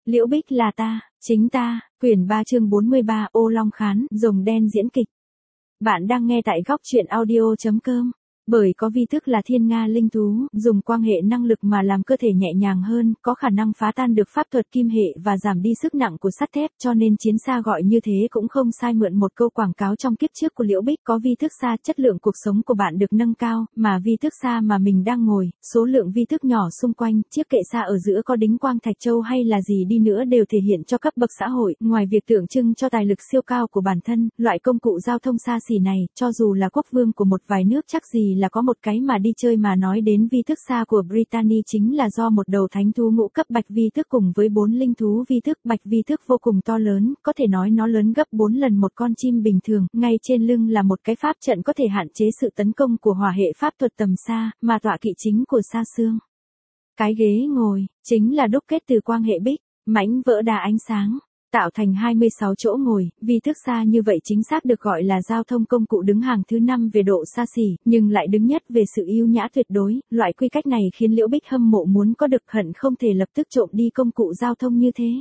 Liễu Bích là ta, chính ta, quyển 3 chương 43 Ô Long Khán, rồng đen diễn kịch. Bạn đang nghe tại góc truyện audio.com. Bởi có vi thức là thiên nga linh thú, dùng quang hệ năng lực mà làm cơ thể nhẹ nhàng hơn, có khả năng phá tan được pháp thuật kim hệ và giảm đi sức nặng của sắt thép, cho nên chiến xa gọi như thế cũng không sai. Mượn một câu quảng cáo trong kiếp trước của Liễu Bích, có vi thức xa, chất lượng cuộc sống của bạn được nâng cao, mà vi thức xa mà mình đang ngồi, số lượng vi thức nhỏ xung quanh, chiếc kệ xa ở giữa có đính quang thạch châu hay là gì đi nữa đều thể hiện cho cấp bậc xã hội, ngoài việc tượng trưng cho tài lực siêu cao của bản thân, loại công cụ giao thông xa xỉ này, cho dù là quốc vương của một vài nước chắc gì là có một cái mà đi chơi. Mà nói đến vi thức xa của Brittany chính là do một đầu thánh thú ngũ cấp bạch vi thức cùng với 4 linh thú vi thức. Bạch vi thức vô cùng to lớn, có thể nói nó lớn gấp 4 lần một con chim bình thường, ngay trên lưng là một cái pháp trận có thể hạn chế sự tấn công của hỏa hệ pháp thuật tầm xa, mà tọa kỵ chính của Sa Xương. Cái ghế ngồi, chính là đúc kết từ quang hệ bích, mảnh vỡ đa ánh sáng. Tạo thành 26 chỗ ngồi, vi thức xa như vậy chính xác được gọi là giao thông công cụ đứng hàng thứ 5 về độ xa xỉ, nhưng lại đứng nhất về sự yêu nhã tuyệt đối. Loại quy cách này khiến Liễu Bích hâm mộ muốn có được, hận không thể lập tức trộm đi công cụ giao thông như thế.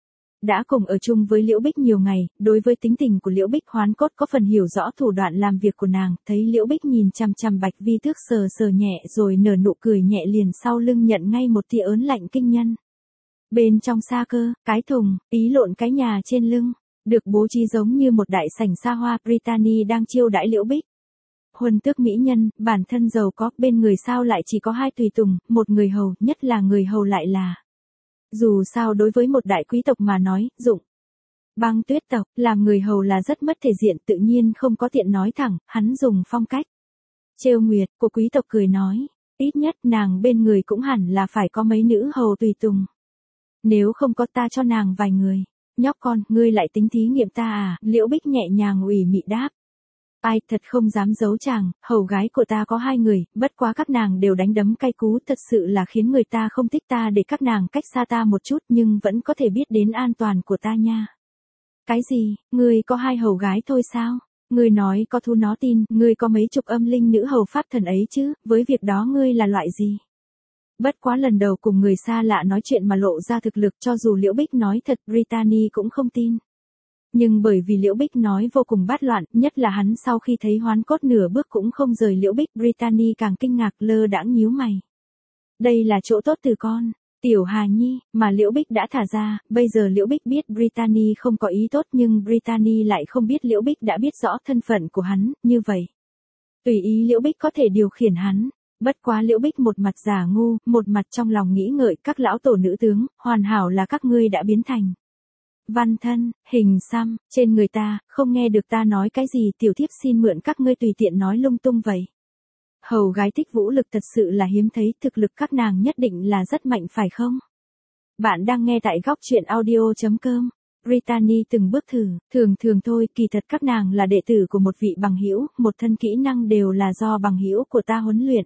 Đã cùng ở chung với Liễu Bích nhiều ngày, đối với tính tình của Liễu Bích Hoán Cốt có phần hiểu rõ thủ đoạn làm việc của nàng, thấy Liễu Bích nhìn chằm chằm bạch vi thức sờ sờ nhẹ rồi nở nụ cười nhẹ, liền sau lưng nhận ngay một tia ớn lạnh kinh nhân. Bên trong xa cơ, cái thùng, ý lộn cái nhà trên lưng, được bố trí giống như một đại sảnh xa hoa. Brittany đang chiêu đãi Liễu Bích. Huân tước mỹ nhân, bản thân giàu có, bên người sao lại chỉ có 2 tùy tùng, một người hầu, nhất là người hầu lại là. Dù sao đối với một đại quý tộc mà nói, Dụng Băng Tuyết tộc, làm người hầu là rất mất thể diện, tự nhiên không có tiện nói thẳng, hắn dùng phong cách trêu nguyệt của quý tộc cười nói, ít nhất nàng bên người cũng hẳn là phải có mấy nữ hầu tùy tùng. Nếu không có ta cho nàng vài người. Nhóc con, ngươi lại tính thí nghiệm ta à? Liễu Bích nhẹ nhàng ủy mị đáp. Ai, thật không dám giấu chàng, hầu gái của ta có 2 người, bất quá các nàng đều đánh đấm cay cú, thật sự là khiến người ta không thích ta, để các nàng cách xa ta một chút nhưng vẫn có thể biết đến an toàn của ta nha. Cái gì, ngươi có 2 hầu gái thôi sao? Ngươi nói có thu nó tin, ngươi có mấy chục âm linh nữ hầu pháp thần ấy chứ, với việc đó ngươi là loại gì? Bất quá lần đầu cùng người xa lạ nói chuyện mà lộ ra thực lực, cho dù Liễu Bích nói thật, Brittany cũng không tin. Nhưng bởi vì Liễu Bích nói vô cùng bát loạn, nhất là hắn sau khi thấy Hoán Cốt nửa bước cũng không rời Liễu Bích, Brittany càng kinh ngạc, lơ đãng nhíu mày. Đây là chỗ tốt từ con, Tiểu Hà Nhi, mà Liễu Bích đã thả ra. Bây giờ Liễu Bích biết Brittany không có ý tốt, nhưng Brittany lại không biết Liễu Bích đã biết rõ thân phận của hắn, như vậy tùy ý Liễu Bích có thể điều khiển hắn. Bất quá Liễu Bích một mặt giả ngu, một mặt trong lòng nghĩ ngợi, các lão tổ nữ tướng, hoàn hảo là các ngươi đã biến thành văn thân, hình xăm, trên người ta, không nghe được ta nói cái gì, tiểu thiếp xin mượn các ngươi tùy tiện nói lung tung vậy. Hầu gái thích vũ lực thật sự là hiếm thấy, thực lực các nàng nhất định là rất mạnh phải không? Bạn đang nghe tại góc truyện audio.com. Brittany từng bước thử, thường thôi, kỳ thật các nàng là đệ tử của một vị bằng hữu, một thân kỹ năng đều là do bằng hữu của ta huấn luyện.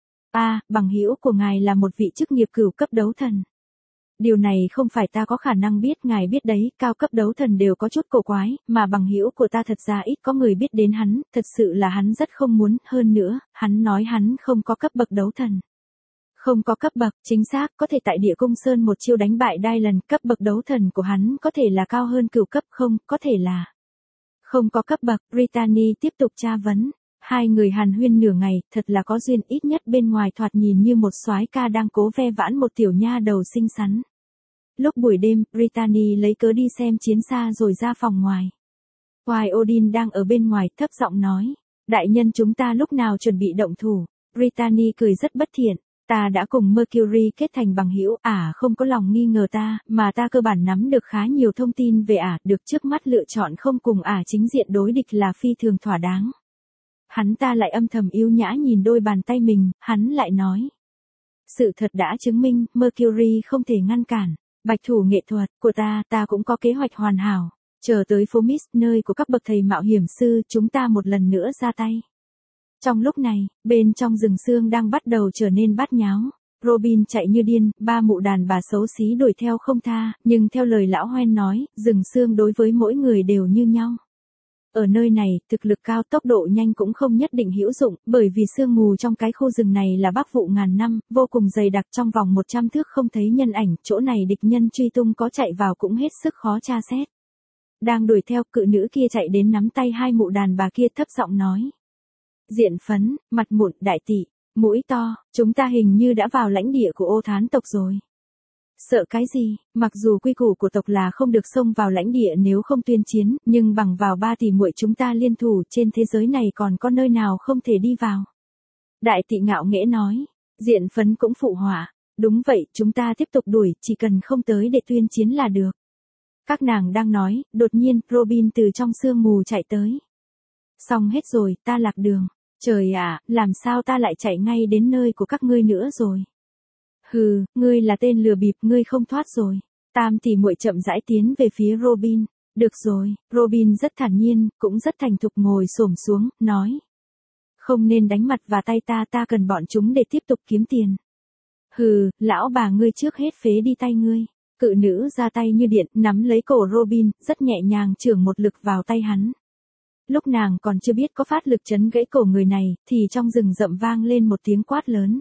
Bằng hữu của ngài là một vị chức nghiệp cửu cấp đấu thần. Điều này không phải ta có khả năng biết, ngài biết đấy, cao cấp đấu thần đều có chút cổ quái, mà bằng hữu của ta thật ra ít có người biết đến hắn, thật sự là hắn rất không muốn, hơn nữa, hắn nói hắn không có cấp bậc đấu thần. Không có cấp bậc, chính xác, có thể tại Địa Cung Sơn một chiêu đánh bại Dylan, cấp bậc đấu thần của hắn có thể là cao hơn cửu cấp, không, có thể là không có cấp bậc. Brittany tiếp tục tra vấn. 2 người hàn huyên nửa ngày, thật là có duyên, ít nhất bên ngoài thoạt nhìn như một soái ca đang cố ve vãn một tiểu nha đầu xinh xắn. Lúc buổi đêm, Brittany lấy cớ đi xem chiến xa rồi ra phòng ngoài. Hoài Odin đang ở bên ngoài, thấp giọng nói, đại nhân chúng ta lúc nào chuẩn bị động thủ? Brittany cười rất bất thiện, ta đã cùng Mercury kết thành bằng hữu, không có lòng nghi ngờ ta, mà ta cơ bản nắm được khá nhiều thông tin về được trước mắt lựa chọn không cùng chính diện đối địch là phi thường thỏa đáng. Hắn ta lại âm thầm yêu nhã nhìn đôi bàn tay mình, hắn lại nói. Sự thật đã chứng minh, Mercury không thể ngăn cản. Bạch thủ nghệ thuật của ta cũng có kế hoạch hoàn hảo. Chờ tới phố Mist, nơi của các bậc thầy mạo hiểm sư, chúng ta một lần nữa ra tay. Trong lúc này, bên trong rừng sương đang bắt đầu trở nên bát nháo. Robin chạy như điên, 3 mụ đàn bà xấu xí đuổi theo không tha, nhưng theo lời lão Hoen nói, rừng sương đối với mỗi người đều như nhau. Ở nơi này, thực lực cao tốc độ nhanh cũng không nhất định hữu dụng, bởi vì sương mù trong cái khu rừng này là bắc vụ ngàn năm, vô cùng dày đặc trong vòng 100 thước không thấy nhân ảnh, chỗ này địch nhân truy tung có chạy vào cũng hết sức khó tra xét. Đang đuổi theo, cự nữ kia chạy đến nắm tay hai mụ đàn bà kia thấp giọng nói. Diện phấn, mặt mụn, đại tỷ, mũi to, chúng ta hình như đã vào lãnh địa của Ô Thán tộc rồi. Sợ cái gì, mặc dù quy củ của tộc là không được xông vào lãnh địa nếu không tuyên chiến, nhưng bằng vào 3 tỷ muội chúng ta liên thủ trên thế giới này còn có nơi nào không thể đi vào. Đại tỷ ngạo nghễ nói, diện phấn cũng phụ họa, đúng vậy, chúng ta tiếp tục đuổi, chỉ cần không tới để tuyên chiến là được. Các nàng đang nói, đột nhiên, Robin từ trong sương mù chạy tới. Xong hết rồi, ta lạc đường. Trời ạ, làm sao ta lại chạy ngay đến nơi của các ngươi nữa rồi. Hừ, ngươi là tên lừa bịp, ngươi không thoát rồi. Tam tỷ muội chậm rãi tiến về phía Robin. Được rồi, Robin rất thản nhiên, cũng rất thành thục ngồi xổm xuống, nói. Không nên đánh mặt và tay ta cần bọn chúng để tiếp tục kiếm tiền. Hừ, lão bà ngươi trước hết phế đi tay ngươi. Cự nữ ra tay như điện, nắm lấy cổ Robin, rất nhẹ nhàng chưởng một lực vào tay hắn. Lúc nàng còn chưa biết có phát lực chấn gãy cổ người này, thì trong rừng rậm vang lên một tiếng quát lớn.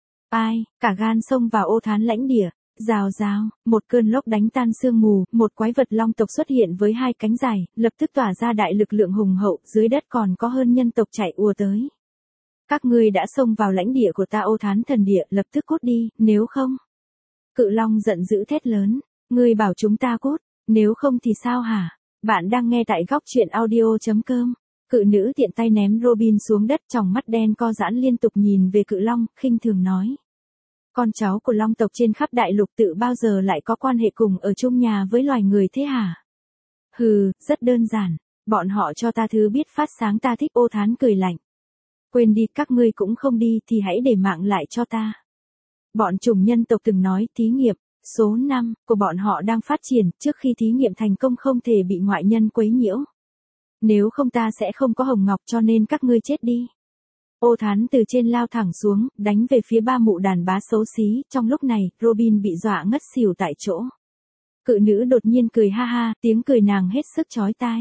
Ai, cả gan xông vào Ô Thán lãnh địa, rào rào, một cơn lốc đánh tan sương mù, một quái vật long tộc xuất hiện với 2 cánh dài, lập tức tỏa ra đại lực lượng hùng hậu, dưới đất còn có hơn nhân tộc chạy ùa tới. Các ngươi đã xông vào lãnh địa của ta Ô Thán thần địa, lập tức cút đi, nếu không. Cự long giận dữ thét lớn, ngươi bảo chúng ta cút, nếu không thì sao hả? Bạn đang nghe tại góc truyện audio.com. Cự nữ tiện tay ném Robin xuống đất, tròng mắt đen co giãn liên tục nhìn về cự long, khinh thường nói. Con cháu của long tộc trên khắp đại lục tự bao giờ lại có quan hệ cùng ở chung nhà với loài người thế hả? Hừ, rất đơn giản, bọn họ cho ta thứ biết phát sáng ta thích. Ô Thán cười lạnh. Quên đi, các ngươi cũng không đi thì hãy để mạng lại cho ta. Bọn chủng nhân tộc từng nói thí nghiệm. Số 5 của bọn họ đang phát triển, trước khi thí nghiệm thành công không thể bị ngoại nhân quấy nhiễu. Nếu không ta sẽ không có hồng ngọc, cho nên các ngươi chết đi. Ô Thán từ trên lao thẳng xuống, đánh về phía 3 mụ đàn bá xấu xí, trong lúc này, Robin bị dọa ngất xỉu tại chỗ. Cự nữ đột nhiên cười ha ha, tiếng cười nàng hết sức chói tai.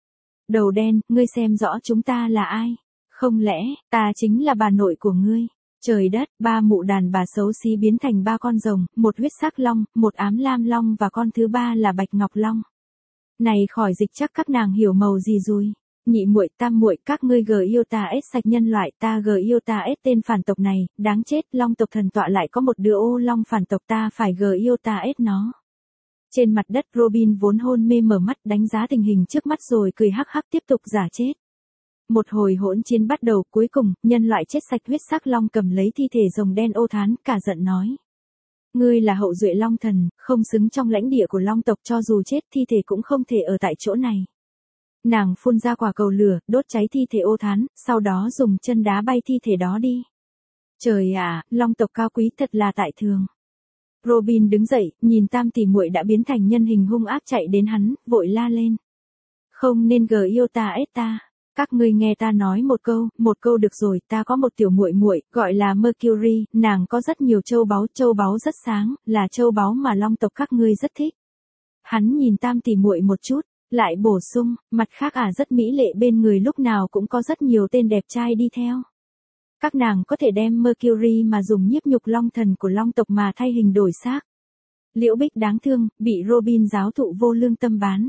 Đầu đen, ngươi xem rõ chúng ta là ai? Không lẽ, ta chính là bà nội của ngươi? Trời đất, 3 mụ đàn bà xấu xí biến thành 3 con rồng, một huyết sắc long, một ám lam long và con thứ 3 là bạch ngọc long. Này khỏi dịch chắc các nàng hiểu màu gì rồi. Nhị muội, tam muội, các ngươi yêu ta ết sạch nhân loại, ta yêu ta ết tên phản tộc này, đáng chết, long tộc thần tọa lại có một đứa ô long phản tộc, ta phải yêu ta ết nó. Trên mặt đất Robin vốn hôn mê mở mắt đánh giá tình hình trước mắt rồi cười hắc hắc tiếp tục giả chết. Một hồi hỗn chiến bắt đầu, cuối cùng, nhân loại chết sạch huyết sắc long cầm lấy thi thể rồng đen Ô Thán, cả giận nói. Ngươi là hậu duệ long thần, không xứng trong lãnh địa của long tộc, cho dù chết thi thể cũng không thể ở tại chỗ này. Nàng phun ra quả cầu lửa, đốt cháy thi thể Ô Thán, sau đó dùng chân đá bay thi thể đó đi. Trời ạ, long tộc cao quý thật là tại thường. Robin đứng dậy, nhìn tam tỷ muội đã biến thành nhân hình hung ác chạy đến hắn, vội la lên. Không nên yêu ta ết ta. Các ngươi nghe ta nói một câu được rồi, ta có một tiểu muội muội, gọi là Mercury, nàng có rất nhiều châu báu rất sáng, là châu báu mà long tộc các ngươi rất thích. Hắn nhìn tam tỷ muội một chút, lại bổ sung, mặt khác rất mỹ lệ, bên người lúc nào cũng có rất nhiều tên đẹp trai đi theo. Các nàng có thể đem Mercury mà dùng nhiếp nhục long thần của long tộc mà thay hình đổi xác. Liễu Bích đáng thương, bị Robin giáo thụ vô lương tâm bán.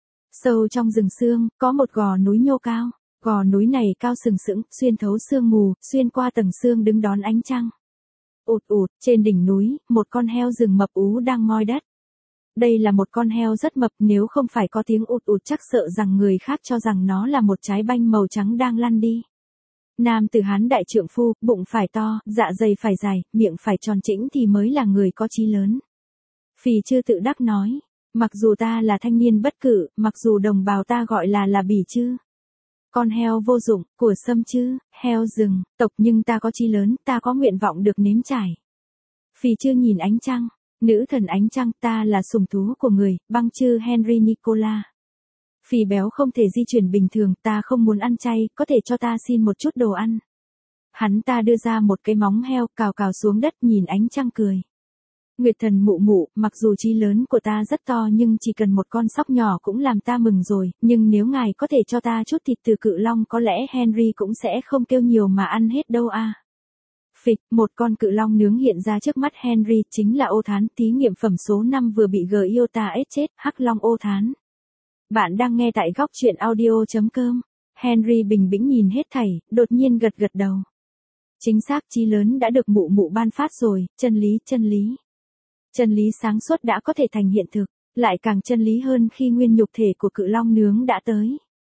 Sâu trong rừng sương, có một gò núi nhô cao. Gò núi này cao sừng sững, xuyên thấu sương mù, xuyên qua tầng sương đứng đón ánh trăng. Ụt ụt, trên đỉnh núi, một con heo rừng mập ú đang moi đất. Đây là một con heo rất mập, nếu không phải có tiếng ụt ụt chắc sợ rằng người khác cho rằng nó là một trái banh màu trắng đang lăn đi. Nam tử Hán đại trượng phu, bụng phải to, dạ dày phải dài, miệng phải tròn trĩnh thì mới là người có chí lớn. Phì Chư tự đắc nói. Mặc dù ta là thanh niên bất cử, mặc dù đồng bào ta gọi là bỉ chư. Con heo vô dụng, của Sâm Chư, heo rừng, tộc, nhưng ta có chí lớn, ta có nguyện vọng được nếm trải. Phì Chư nhìn ánh trăng, nữ thần ánh trăng, ta là sủng thú của người, Băng Chư Henry Nicola. Phì béo không thể di chuyển bình thường, ta không muốn ăn chay, có thể cho ta xin một chút đồ ăn. Hắn ta đưa ra một cái móng heo, cào cào xuống đất, nhìn ánh trăng cười. Nguyệt thần mụ mụ, mặc dù chí lớn của ta rất to nhưng chỉ cần một con sóc nhỏ cũng làm ta mừng rồi, nhưng nếu ngài có thể cho ta chút thịt từ cự long có lẽ Henry cũng sẽ không kêu nhiều mà ăn hết đâu à. Phịch, một con cự long nướng hiện ra trước mắt Henry, chính là ô thán, thí nghiệm phẩm số 5 vừa bị Giota ết chết, hắc long ô thán. Bạn đang nghe tại góc truyện audio.com. Henry bình tĩnh nhìn hết thảy, đột nhiên gật gật đầu. Chính xác, chí lớn đã được mụ mụ ban phát rồi, chân lý. Chân lý sáng suốt đã có thể thành hiện thực, lại càng chân lý hơn khi nguyên nhục thể của cự long nướng đã tới.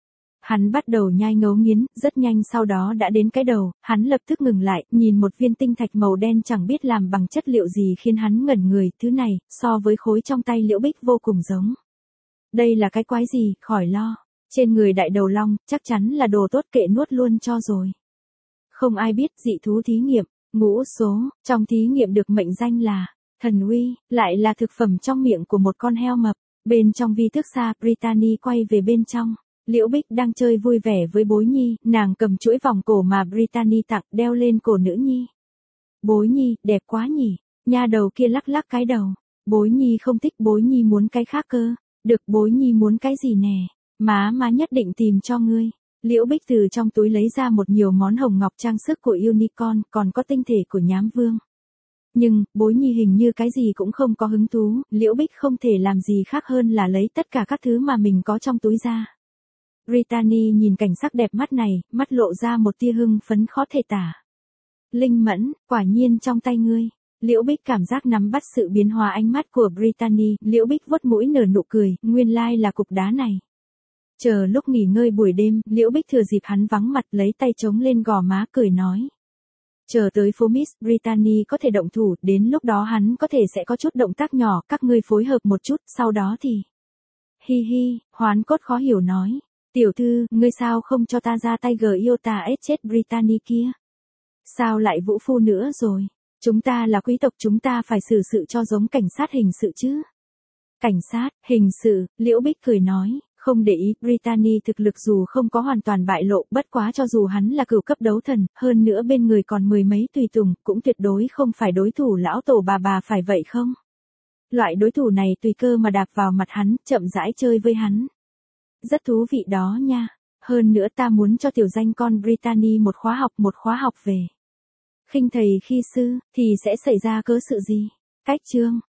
Hắn bắt đầu nhai ngấu nghiến, rất nhanh sau đó đã đến cái đầu, hắn lập tức ngừng lại, nhìn một viên tinh thạch màu đen chẳng biết làm bằng chất liệu gì khiến hắn ngẩn người, thứ này, so với khối trong tay Liễu Bích vô cùng giống. Đây là cái quái gì, khỏi lo, trên người đại đầu long, chắc chắn là đồ tốt kệ nuốt luôn cho rồi. Không ai biết dị thú thí nghiệm, ngũ số, trong thí nghiệm được mệnh danh là thần uy, lại là thực phẩm trong miệng của một con heo mập. Bên trong vi thức xa, Brittany quay về bên trong. Liễu Bích đang chơi vui vẻ với Bối Nhi, nàng cầm chuỗi vòng cổ mà Brittany tặng đeo lên cổ nữ nhi. Bối Nhi, đẹp quá nhỉ, nha đầu kia lắc lắc cái đầu. Bối Nhi không thích, Bối Nhi muốn cái khác cơ. Được, Bối Nhi muốn cái gì nè, má nhất định tìm cho ngươi. Liễu Bích từ trong túi lấy ra một nhiều món hồng ngọc trang sức của unicorn, còn có tinh thể của nhám vương. Nhưng, Bối Nhi hình như cái gì cũng không có hứng thú, Liễu Bích không thể làm gì khác hơn là lấy tất cả các thứ mà mình có trong túi ra. Brittany nhìn cảnh sắc đẹp mắt này, mắt lộ ra một tia hưng phấn khó thể tả. Linh mẫn, quả nhiên trong tay ngươi. Liễu Bích cảm giác nắm bắt sự biến hóa ánh mắt của Brittany, Liễu Bích vuốt mũi nở nụ cười, nguyên lai là cục đá này. Chờ lúc nghỉ ngơi buổi đêm, Liễu Bích thừa dịp hắn vắng mặt lấy tay chống lên gò má cười nói. Chờ tới phố Miss Brittany có thể động thủ, đến lúc đó hắn có thể sẽ có chút động tác nhỏ, các ngươi phối hợp một chút, sau đó thì... Hi hi, Hoán Cốt khó hiểu nói. Tiểu thư, ngươi sao không cho ta ra tay Giota ết chết Brittany kia? Sao lại vũ phu nữa rồi? Chúng ta là quý tộc, chúng ta phải xử sự cho giống cảnh sát hình sự chứ. Cảnh sát, hình sự, Liễu Bích cười nói, không để ý, Brittany thực lực dù không có hoàn toàn bại lộ, bất quá cho dù hắn là cửu cấp đấu thần, hơn nữa bên người còn mười mấy tùy tùng, cũng tuyệt đối không phải đối thủ lão tổ bà phải vậy không? Loại đối thủ này tùy cơ mà đạp vào mặt hắn, chậm rãi chơi với hắn. Rất thú vị đó nha. Hơn nữa ta muốn cho tiểu danh con Brittany một khóa học về khinh thầy khi sư, thì sẽ xảy ra cớ sự gì? Cách chương